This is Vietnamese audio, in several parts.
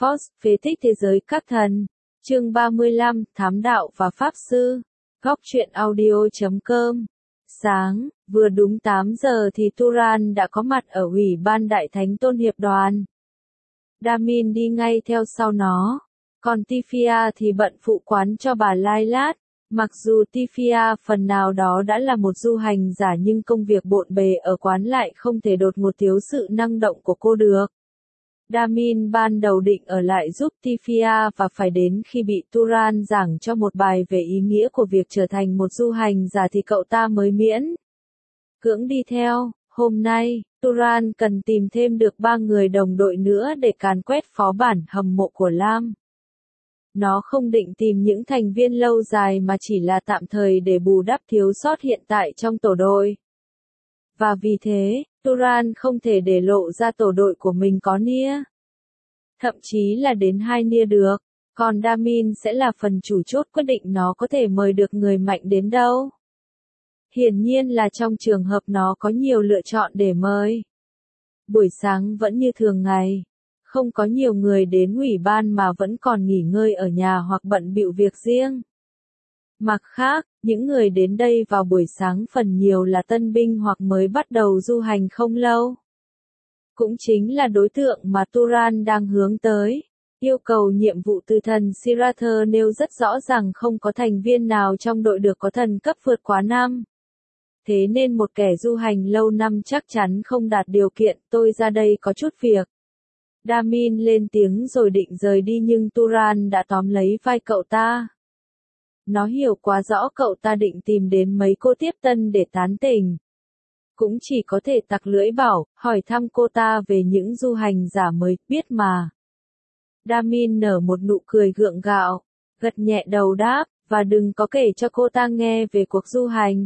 Force, phế tích thế giới các thần. Chương 35, Thám đạo và Pháp sư. Góc truyện audio.com. Sáng, vừa đúng 8 giờ thì Turan đã có mặt ở Ủy ban Đại Thánh Tôn Hiệp đoàn. Damin đi ngay theo sau nó. Còn Tifia thì bận phụ quán cho bà Lailat. Mặc dù Tifia phần nào đó đã là một du hành giả nhưng công việc bộn bề ở quán lại không thể đột ngột thiếu sự năng động của cô được. Damin ban đầu định ở lại giúp Tifia và phải đến khi bị Turan giảng cho một bài về ý nghĩa của việc trở thành một du hành giả thì cậu ta mới miễn cưỡng đi theo. Hôm nay, Turan cần tìm thêm được 3 người đồng đội nữa để càn quét phó bản hầm mộ của Lam. Nó không định tìm những thành viên lâu dài mà chỉ là tạm thời để bù đắp thiếu sót hiện tại trong tổ đội. Và vì thế, Turan không thể để lộ ra tổ đội của mình có Nia. Thậm chí là đến 2 Nia được, còn Damin sẽ là phần chủ chốt quyết định nó có thể mời được người mạnh đến đâu. Hiển nhiên là trong trường hợp nó có nhiều lựa chọn để mời. Buổi sáng vẫn như thường ngày. Không có nhiều người đến ủy ban mà vẫn còn nghỉ ngơi ở nhà hoặc bận bịu việc riêng. Mặt khác, những người đến đây vào buổi sáng phần nhiều là tân binh hoặc mới bắt đầu du hành không lâu. Cũng chính là đối tượng mà Turan đang hướng tới. Yêu cầu nhiệm vụ từ thần Sirather nêu rất rõ rằng không có thành viên nào trong đội được có thần cấp vượt quá 5. Thế nên một kẻ du hành lâu năm chắc chắn không đạt điều kiện. Tôi ra đây có chút việc. Damin lên tiếng rồi định rời đi nhưng Turan đã tóm lấy vai cậu ta. Nó hiểu quá rõ cậu ta định tìm đến mấy cô tiếp tân để tán tỉnh. Cũng chỉ có thể tặc lưỡi bảo, hỏi thăm cô ta về những du hành giả mới, biết mà. Damin nở một nụ cười gượng gạo, gật nhẹ đầu đáp, và đừng có kể cho cô ta nghe về cuộc du hành.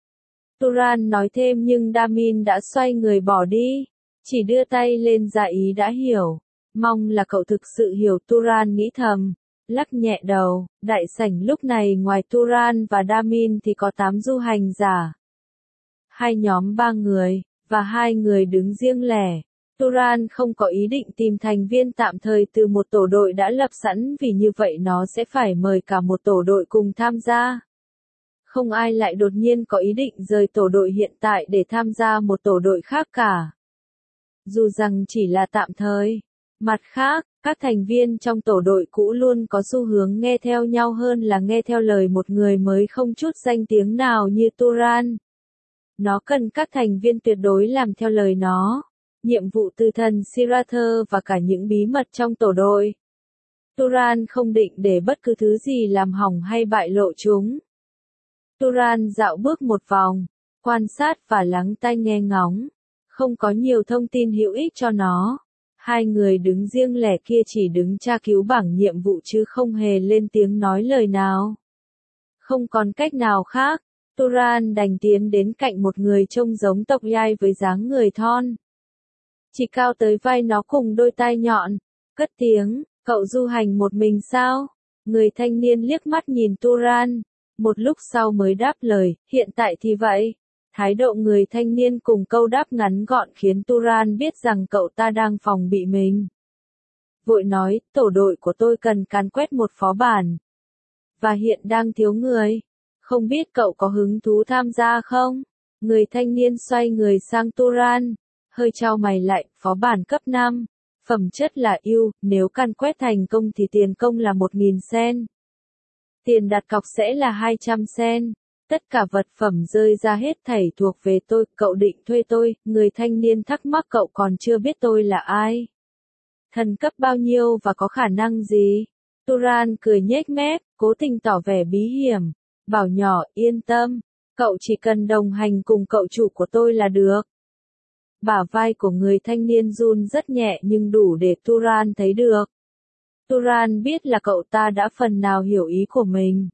Turan nói thêm nhưng Damin đã xoay người bỏ đi. Chỉ đưa tay lên ra ý đã hiểu. Mong là cậu thực sự hiểu, Turan nghĩ thầm. Lắc nhẹ đầu, đại sảnh lúc này ngoài Turan và Damin thì có 8 du hành giả. 2 nhóm 3 người, và 2 người đứng riêng lẻ. Turan không có ý định tìm thành viên tạm thời từ một tổ đội đã lập sẵn vì như vậy nó sẽ phải mời cả một tổ đội cùng tham gia. Không ai lại đột nhiên có ý định rời tổ đội hiện tại để tham gia một tổ đội khác cả. Dù rằng chỉ là tạm thời. Mặt khác, các thành viên trong tổ đội cũ luôn có xu hướng nghe theo nhau hơn là nghe theo lời một người mới không chút danh tiếng nào như Turan. Nó cần các thành viên tuyệt đối làm theo lời nó. Nhiệm vụ từ thần Sirather và cả những bí mật trong tổ đội. Turan không định để bất cứ thứ gì làm hỏng hay bại lộ chúng. Turan dạo bước một vòng, quan sát và lắng tai nghe ngóng. Không có nhiều thông tin hữu ích cho nó. 2 người đứng riêng lẻ kia chỉ đứng tra cứu bảng nhiệm vụ chứ không hề lên tiếng nói lời nào. Không còn cách nào khác, Turan đành tiến đến cạnh một người trông giống tộc Yai với dáng người thon. Chỉ cao tới vai nó cùng đôi tai nhọn. Cất tiếng, cậu du hành một mình sao? Người thanh niên liếc mắt nhìn Turan. Một lúc sau mới đáp lời, hiện tại thì vậy. Thái độ người thanh niên cùng câu đáp ngắn gọn khiến Turan biết rằng cậu ta đang phòng bị mình. Vội nói, tổ đội của tôi cần càn quét một phó bản. Và hiện đang thiếu người. Không biết cậu có hứng thú tham gia không? Người thanh niên xoay người sang Turan. Hơi chau mày lại, phó bản cấp 5. Phẩm chất là yêu, nếu càn quét thành công thì tiền công là 1.000 sen. Tiền đặt cọc sẽ là 200 sen. Tất cả vật phẩm rơi ra hết thảy thuộc về tôi, cậu định thuê tôi. Người thanh niên thắc mắc, cậu còn chưa biết tôi là ai. Thần cấp bao nhiêu và có khả năng gì? Turan cười nhếch mép, cố tình tỏ vẻ bí hiểm. Bảo nhỏ, yên tâm, cậu chỉ cần đồng hành cùng cậu chủ của tôi là được. Bả vai của người thanh niên run rất nhẹ nhưng đủ để Turan thấy được. Turan biết là cậu ta đã phần nào hiểu ý của mình.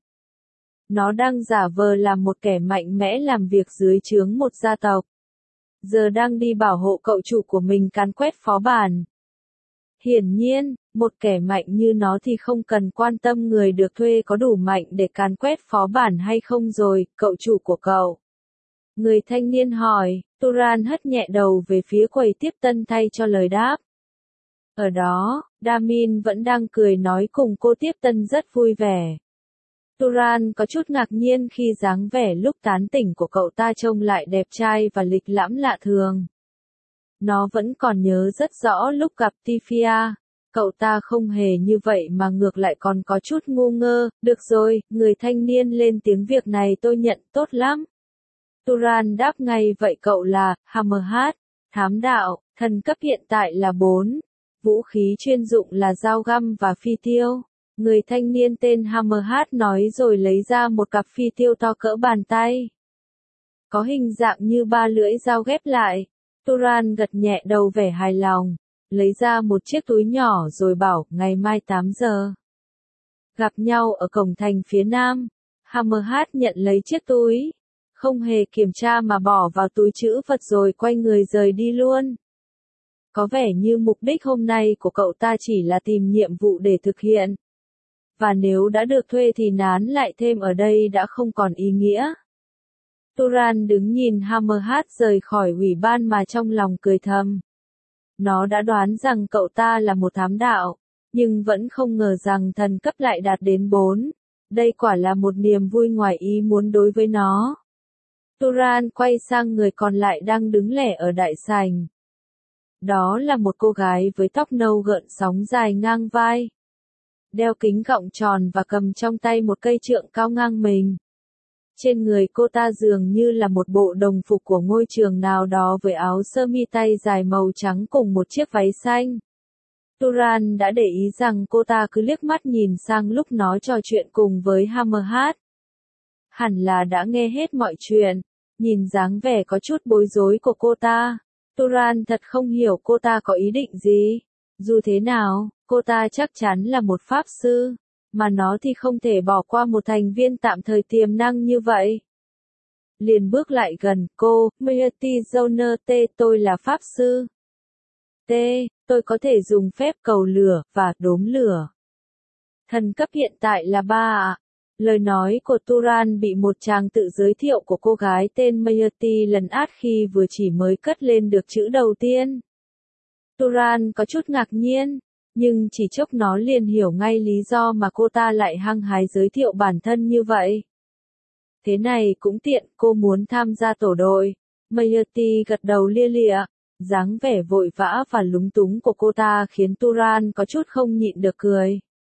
Nó đang giả vờ làm một kẻ mạnh mẽ làm việc dưới trướng một gia tộc. Giờ đang đi bảo hộ cậu chủ của mình càn quét phó bản. Hiển nhiên, một kẻ mạnh như nó thì không cần quan tâm người được thuê có đủ mạnh để càn quét phó bản hay không rồi, cậu chủ của cậu. Người thanh niên hỏi, Turan hất nhẹ đầu về phía quầy tiếp tân thay cho lời đáp. Ở đó, Damin vẫn đang cười nói cùng cô tiếp tân rất vui vẻ. Turan có chút ngạc nhiên khi dáng vẻ lúc tán tỉnh của cậu ta trông lại đẹp trai và lịch lãm lạ thường. Nó vẫn còn nhớ rất rõ lúc gặp Tifia, cậu ta không hề như vậy mà ngược lại còn có chút ngu ngơ. Được rồi, người thanh niên lên tiếng, việc này tôi nhận tốt lắm. Turan đáp ngay, vậy cậu là Hammerhead, thám đạo, thần cấp hiện tại là 4, vũ khí chuyên dụng là dao găm và phi tiêu. Người thanh niên tên Hammerhead nói rồi lấy ra một cặp phi tiêu to cỡ bàn tay. Có hình dạng như 3 lưỡi dao ghép lại. Turan gật nhẹ đầu vẻ hài lòng, lấy ra một chiếc túi nhỏ rồi bảo, ngày mai 8 giờ. Gặp nhau ở cổng thành phía nam. Hammerhead nhận lấy chiếc túi, không hề kiểm tra mà bỏ vào túi trữ vật rồi quay người rời đi luôn. Có vẻ như mục đích hôm nay của cậu ta chỉ là tìm nhiệm vụ để thực hiện. Và nếu đã được thuê thì nán lại thêm ở đây đã không còn ý nghĩa. Turan đứng nhìn Hammerhead rời khỏi ủy ban mà trong lòng cười thầm. Nó đã đoán rằng cậu ta là một thám đạo, nhưng vẫn không ngờ rằng thần cấp lại đạt đến 4. Đây quả là một niềm vui ngoài ý muốn đối với nó. Turan quay sang người còn lại đang đứng lẻ ở đại sảnh. Đó là một cô gái với tóc nâu gợn sóng dài ngang vai, đeo kính gọng tròn và cầm trong tay một cây trượng cao ngang mình. Trên người cô ta dường như là một bộ đồng phục của ngôi trường nào đó với áo sơ mi tay dài màu trắng cùng một chiếc váy xanh. Turan đã để ý rằng cô ta cứ liếc mắt nhìn sang lúc nó trò chuyện cùng với Hammerhead. Hẳn là đã nghe hết mọi chuyện. Nhìn dáng vẻ có chút bối rối của cô ta, Turan thật không hiểu cô ta có ý định gì. Dù thế nào, cô ta chắc chắn là một pháp sư, mà nó thì không thể bỏ qua một thành viên tạm thời tiềm năng như vậy. Liền bước lại gần cô, Myrti Joner T, tôi là pháp sư. T, tôi có thể dùng phép cầu lửa và đốm lửa. Thần cấp hiện tại là 3 ạ. Lời nói của Turan bị một tràng tự giới thiệu của cô gái tên Myrti lấn át khi vừa chỉ mới cất lên được chữ đầu tiên. Turan có chút ngạc nhiên, nhưng chỉ chốc nó liền hiểu ngay lý do mà cô ta lại hăng hái giới thiệu bản thân như vậy. Thế này cũng tiện, cô muốn tham gia tổ đội. Myrti gật đầu lia lịa, dáng vẻ vội vã và lúng túng của cô ta khiến Turan có chút không nhịn được cười.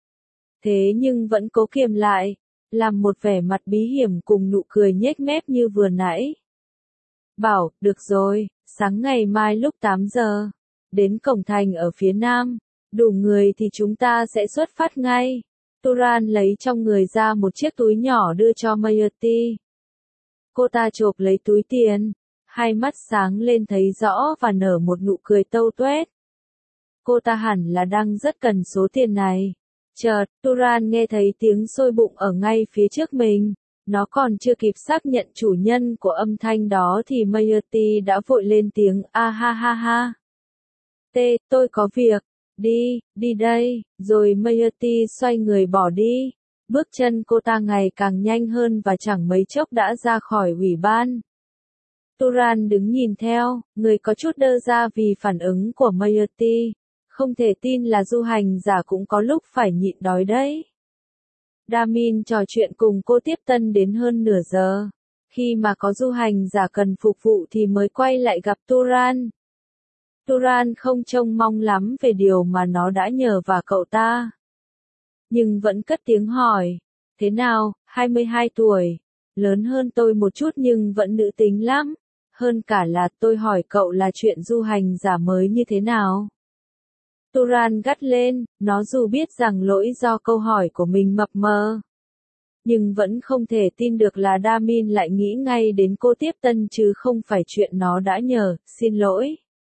Thế nhưng vẫn cố kiềm lại, làm một vẻ mặt bí hiểm cùng nụ cười nhếch mép như vừa nãy. Bảo, được rồi, sáng ngày mai lúc 8 giờ, đến cổng thành ở phía nam, đủ người thì chúng ta sẽ xuất phát ngay. Turan lấy trong người ra một chiếc túi nhỏ đưa cho Myrti. Cô ta chộp lấy túi tiền, hai mắt sáng lên thấy rõ và nở một nụ cười tâu tuét. Cô ta hẳn là đang rất cần số tiền này. Chợt, Turan nghe thấy tiếng sôi bụng ở ngay phía trước mình. Nó còn chưa kịp xác nhận chủ nhân của âm thanh đó thì Myrti đã vội lên tiếng, a ha ha ha. T, tôi có việc. Đi đây. Rồi Myrti xoay người bỏ đi. Bước chân cô ta ngày càng nhanh hơn và chẳng mấy chốc đã ra khỏi ủy ban. Turan đứng nhìn theo, người có chút đơ ra vì phản ứng của Myrti. Không thể tin là du hành giả cũng có lúc phải nhịn đói đấy. Damin trò chuyện cùng cô tiếp tân đến hơn nửa giờ. Khi mà có du hành giả cần phục vụ thì mới quay lại gặp Turan. Turan không trông mong lắm về điều mà nó đã nhờ vào cậu ta. Nhưng vẫn cất tiếng hỏi. Thế nào, 22 tuổi. Lớn hơn tôi một chút nhưng vẫn nữ tính lắm. Hơn cả là tôi hỏi cậu là chuyện du hành giả mới như thế nào. Turan gắt lên, nó dù biết rằng lỗi do câu hỏi của mình mập mờ. Nhưng vẫn không thể tin được là Damin lại nghĩ ngay đến cô tiếp tân chứ không phải chuyện nó đã nhờ, xin lỗi.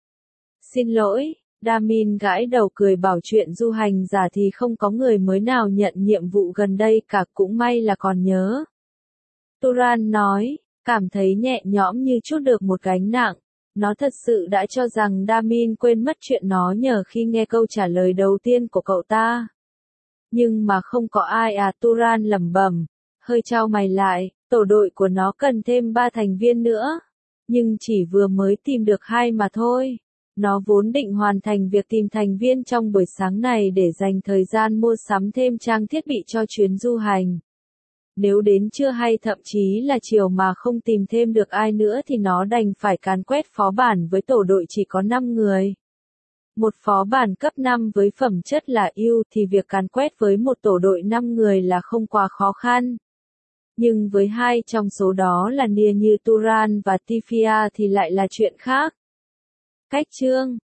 Xin lỗi, Damin gãi đầu cười bảo chuyện du hành giả thì không có người mới nào nhận nhiệm vụ gần đây cả, cũng may là còn nhớ. Turan nói, cảm thấy nhẹ nhõm như trút được một gánh nặng. Nó thật sự đã cho rằng Damin quên mất chuyện nó nhờ khi nghe câu trả lời đầu tiên của cậu ta. Nhưng mà không có ai à, Turan lẩm bẩm, hơi chau mày lại, tổ đội của nó cần thêm 3 thành viên nữa. Nhưng chỉ vừa mới tìm được 2 mà thôi. Nó vốn định hoàn thành việc tìm thành viên trong buổi sáng này để dành thời gian mua sắm thêm trang thiết bị cho chuyến du hành. Nếu đến trưa hay thậm chí là chiều mà không tìm thêm được ai nữa thì nó đành phải càn quét phó bản với tổ đội chỉ có 5 người. Một phó bản cấp 5 với phẩm chất là yêu thì việc càn quét với một tổ đội 5 người là không quá khó khăn. Nhưng với hai trong số đó là Nia như Turan và Tifia thì lại là chuyện khác. Cách chương